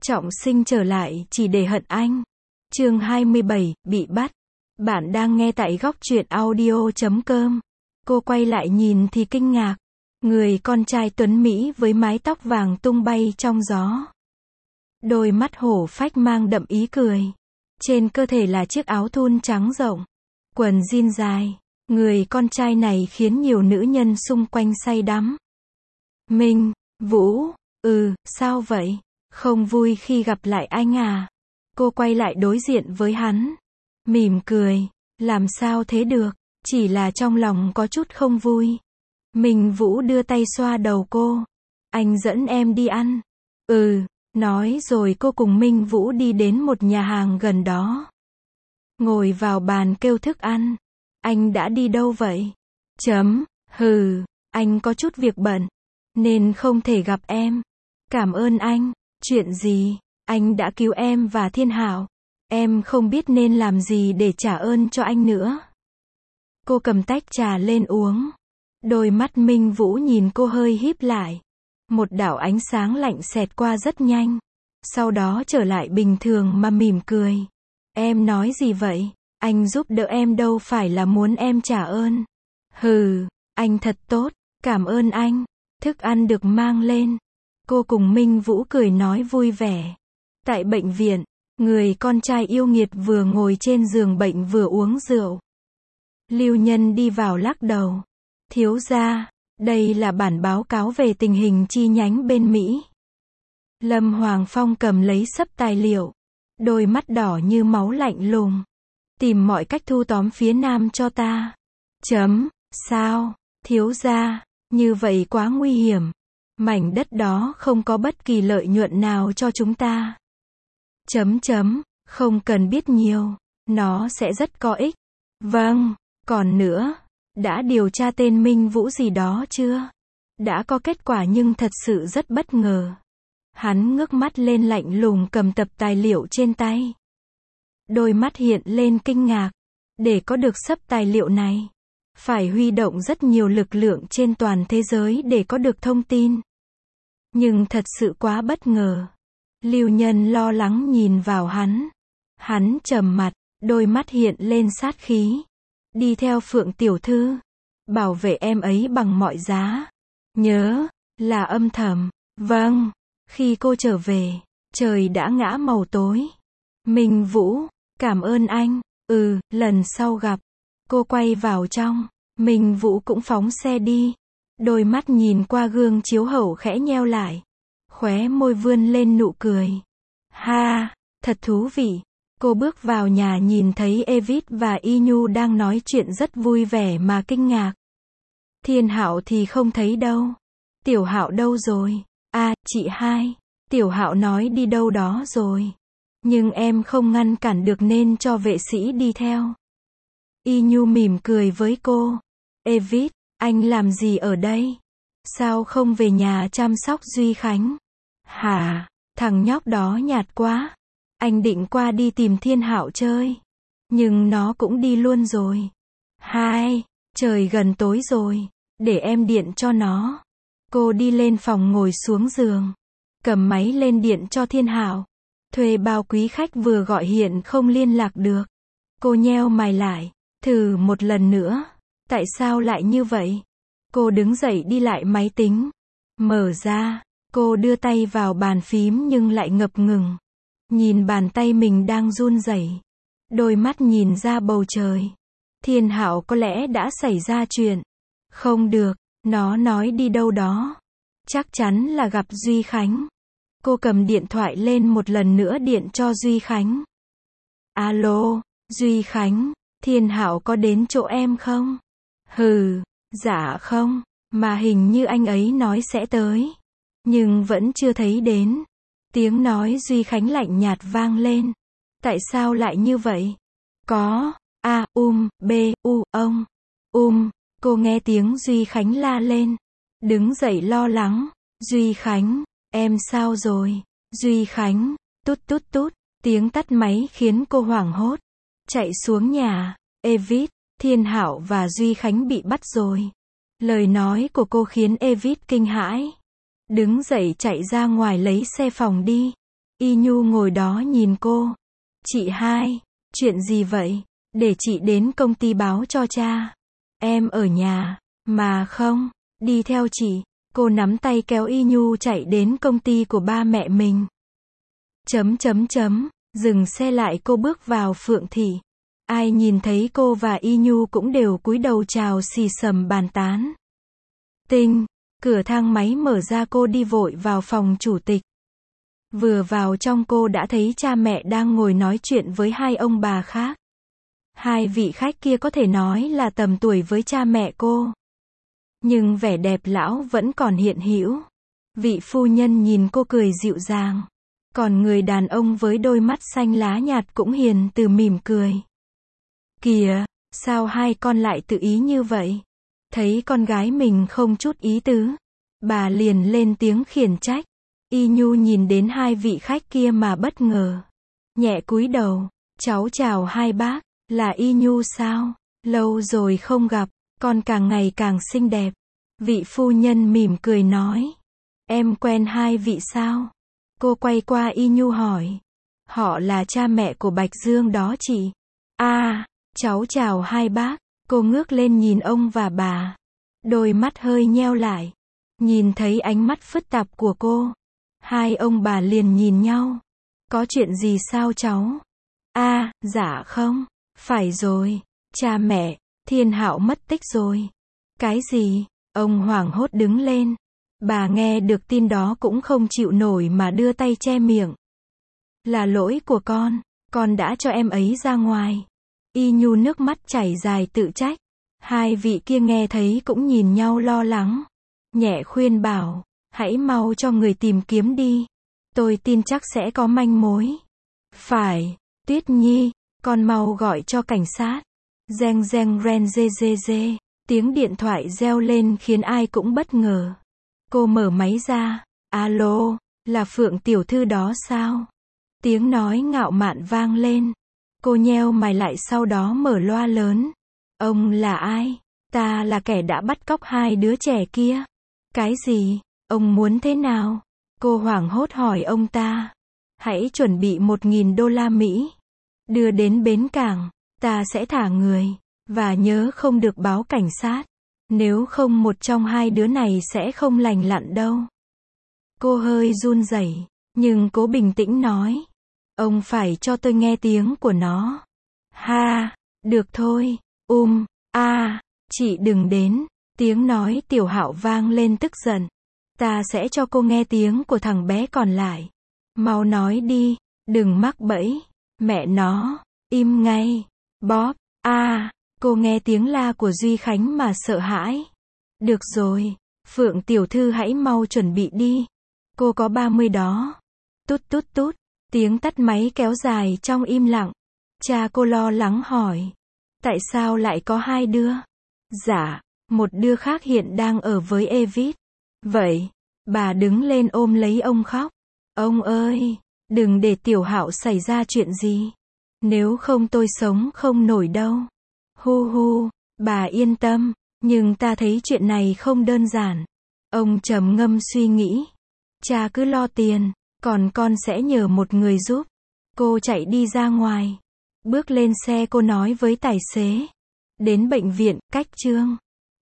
Trọng Sinh trở lại chỉ để hận anh. Chương 27, bị bắt. Bạn đang nghe tại góc truyện audio.com. Cô quay lại nhìn thì kinh ngạc. Người con trai tuấn Mỹ với mái tóc vàng tung bay trong gió. Đôi mắt hổ phách mang đậm ý cười. Trên cơ thể là chiếc áo thun trắng rộng. Quần jean dài. Người con trai này khiến nhiều nữ nhân xung quanh say đắm. Minh Vũ, sao vậy? Không vui khi gặp lại anh à? Cô quay lại đối diện với hắn. Mỉm cười. Làm sao thế được? Chỉ là trong lòng có chút không vui. Minh Vũ đưa tay xoa đầu cô. Anh dẫn em đi ăn. Nói rồi cô cùng Minh Vũ đi đến một nhà hàng gần đó. Ngồi vào bàn kêu thức ăn. Anh đã đi đâu vậy? Anh có chút việc bận, nên không thể gặp em. Cảm ơn anh. Chuyện gì? Anh đã cứu em và Thiên Hạo. Em không biết nên làm gì để trả ơn cho anh nữa. Cô cầm tách trà lên uống. Đôi mắt Minh Vũ nhìn cô hơi híp lại. Một đạo ánh sáng lạnh xẹt qua rất nhanh. Sau đó trở lại bình thường mà mỉm cười. Em nói gì vậy? Anh giúp đỡ em đâu phải là muốn em trả ơn. Anh thật tốt. Cảm ơn anh. Thức ăn được mang lên. Cô cùng Minh Vũ cười nói vui vẻ. Tại bệnh viện, người con trai yêu nghiệt vừa ngồi trên giường bệnh vừa uống rượu. Lưu Nhân đi vào lắc đầu. Thiếu gia, đây là bản báo cáo về tình hình chi nhánh bên Mỹ. Lâm Hoàng Phong cầm lấy xấp tài liệu. Đôi mắt đỏ như máu lạnh lùng. Tìm mọi cách thu tóm phía Nam cho ta. Sao? Thiếu gia, như vậy quá nguy hiểm. Mảnh đất đó không có bất kỳ lợi nhuận nào cho chúng ta. Không cần biết nhiều. Nó sẽ rất có ích. Vâng, còn nữa, đã điều tra tên Minh Vũ gì đó chưa? Đã có kết quả nhưng thật sự rất bất ngờ. Hắn ngước mắt lên lạnh lùng cầm tập tài liệu trên tay. Đôi mắt hiện lên kinh ngạc. Để có được xấp tài liệu này, phải huy động rất nhiều lực lượng trên toàn thế giới để có được thông tin. Nhưng thật sự quá bất ngờ. Lưu Nhân lo lắng nhìn vào hắn. Hắn trầm mặt, đôi mắt hiện lên sát khí. Đi theo Phượng tiểu thư. Bảo vệ em ấy bằng mọi giá. Nhớ, là âm thầm. Vâng. Khi cô trở về, trời đã ngã màu tối. Minh Vũ, cảm ơn anh. Lần sau gặp. Cô quay vào trong. Minh Vũ cũng phóng xe đi. Đôi mắt nhìn qua gương chiếu hậu khẽ nheo lại. Khóe môi vươn lên nụ cười. Ha, thật thú vị. Cô bước vào nhà nhìn thấy Evid và Y Nhu đang nói chuyện rất vui vẻ mà kinh ngạc. Thiên Hạo thì không thấy đâu. Tiểu Hạo đâu rồi? Chị hai. Tiểu Hạo nói đi đâu đó rồi. Nhưng em không ngăn cản được nên cho vệ sĩ đi theo. Y Nhu mỉm cười với cô. Evid, anh làm gì ở đây? Sao không về nhà chăm sóc Duy Khánh? Hả? Thằng nhóc đó nhạt quá. Anh định qua đi tìm Thiên Hạo chơi. Nhưng nó cũng đi luôn rồi. Trời gần tối rồi. Để em điện cho nó. Cô đi lên phòng ngồi xuống giường. Cầm máy lên điện cho Thiên Hạo. Thuê bao quý khách vừa gọi hiện không liên lạc được. Cô nheo mày lại. Thử một lần nữa. Tại sao lại như vậy? Cô đứng dậy đi lại máy tính. Mở ra. Cô đưa tay vào bàn phím nhưng lại ngập ngừng. Nhìn bàn tay mình đang run rẩy. Đôi mắt nhìn ra bầu trời. Thiên Hạo có lẽ đã xảy ra chuyện. Không được. Nó nói đi đâu đó. Chắc chắn là gặp Duy Khánh. Cô cầm điện thoại lên một lần nữa điện cho Duy Khánh. Alo, Duy Khánh, Thiên Hạo có đến chỗ em không? Dạ không, mà hình như anh ấy nói sẽ tới. Nhưng vẫn chưa thấy đến. Tiếng nói Duy Khánh lạnh nhạt vang lên. Tại sao lại như vậy? Có, ông. Cô nghe tiếng Duy Khánh la lên. Đứng dậy lo lắng. Duy Khánh, em sao rồi? Duy Khánh, tút. Tiếng tắt máy khiến cô hoảng hốt. Chạy xuống nhà. Evid, Thiên Hạo và Duy Khánh bị bắt rồi. Lời nói của cô khiến Evid kinh hãi. Đứng dậy chạy ra ngoài lấy xe phòng đi. Y Nhu ngồi đó nhìn cô. Chị hai, chuyện gì vậy? Để chị đến công ty báo cho cha. Em ở nhà, mà không, đi theo chị. Cô nắm tay kéo Y Nhu chạy đến công ty của ba mẹ mình. Dừng xe lại cô bước vào Phượng Thị. Ai nhìn thấy cô và Y Nhu cũng đều cúi đầu chào xì xầm bàn tán. Tinh, cửa thang máy mở ra cô đi vội vào phòng chủ tịch. Vừa vào trong cô đã thấy cha mẹ đang ngồi nói chuyện với hai ông bà khác. Hai vị khách kia có thể nói là tầm tuổi với cha mẹ cô. Nhưng vẻ đẹp lão vẫn còn hiện hữu. Vị phu nhân nhìn cô cười dịu dàng. Còn người đàn ông với đôi mắt xanh lá nhạt cũng hiền từ mỉm cười. Kìa, sao hai con lại tự ý như vậy? Thấy con gái mình không chút ý tứ, bà liền lên tiếng khiển trách. Y Nhu nhìn đến hai vị khách kia mà bất ngờ. Nhẹ cúi đầu, cháu chào hai bác, là Y Nhu sao? Lâu rồi không gặp, con càng ngày càng xinh đẹp. Vị phu nhân mỉm cười nói. Em quen hai vị sao? Cô quay qua Y Nhu hỏi. Họ là cha mẹ của Bạch Dương đó chị. Cháu chào hai bác. Cô ngước lên nhìn ông và bà. Đôi mắt hơi nheo lại. Nhìn thấy ánh mắt phức tạp của cô. Hai ông bà liền nhìn nhau. Có chuyện gì sao cháu? Dạ không. Phải rồi. Cha mẹ, Thiên Hạo mất tích rồi. Cái gì? Ông hoảng hốt đứng lên. Bà nghe được tin đó cũng không chịu nổi mà đưa tay che miệng. Là lỗi của con đã cho em ấy ra ngoài. Y Nhu nước mắt chảy dài tự trách. Hai vị kia nghe thấy cũng nhìn nhau lo lắng. Nhẹ khuyên bảo, hãy mau cho người tìm kiếm đi. Tôi tin chắc sẽ có manh mối. Phải, Tuyết Nhi, con mau gọi cho cảnh sát. Reng reng ren dê dê dê. Tiếng điện thoại reo lên khiến ai cũng bất ngờ. Cô mở máy ra. Alo, là Phượng tiểu thư đó sao? Tiếng nói ngạo mạn vang lên. Cô nheo mày lại sau đó mở loa lớn. Ông là ai? Ta là kẻ đã bắt cóc hai đứa trẻ kia. Cái gì? Ông muốn thế nào? Cô hoảng hốt hỏi ông ta. Hãy chuẩn bị 1.000 đô la Mỹ. Đưa đến bến cảng. Ta sẽ thả người. Và nhớ không được báo cảnh sát. Nếu không một trong hai đứa này sẽ không lành lặn đâu. Cô hơi run rẩy, nhưng cố bình tĩnh nói. Ông phải cho tôi nghe tiếng của nó. Được thôi. Chị đừng đến. Tiếng nói Tiểu Hạo vang lên tức giận. Ta sẽ cho cô nghe tiếng của thằng bé còn lại. Mau nói đi, đừng mắc bẫy. Mẹ nó, im ngay. Bóp, cô nghe tiếng la của Duy Khánh mà sợ hãi. Được rồi, Phượng tiểu thư hãy mau chuẩn bị đi. Cô có 30 đó. Tút tút tút, tiếng tắt máy kéo dài trong im lặng. Cha cô lo lắng hỏi. Tại sao lại có hai đứa? Dạ, một đứa khác hiện đang ở với Evis. Vậy, bà đứng lên ôm lấy ông khóc. Ông ơi, đừng để Tiểu Hạo xảy ra chuyện gì. Nếu không tôi sống không nổi đâu. Hu, bà yên tâm, nhưng ta thấy chuyện này không đơn giản. Ông trầm ngâm suy nghĩ. Cha cứ lo tiền, còn con sẽ nhờ một người giúp. Cô chạy đi ra ngoài. Bước lên xe cô nói với tài xế. Đến bệnh viện, cách Trương.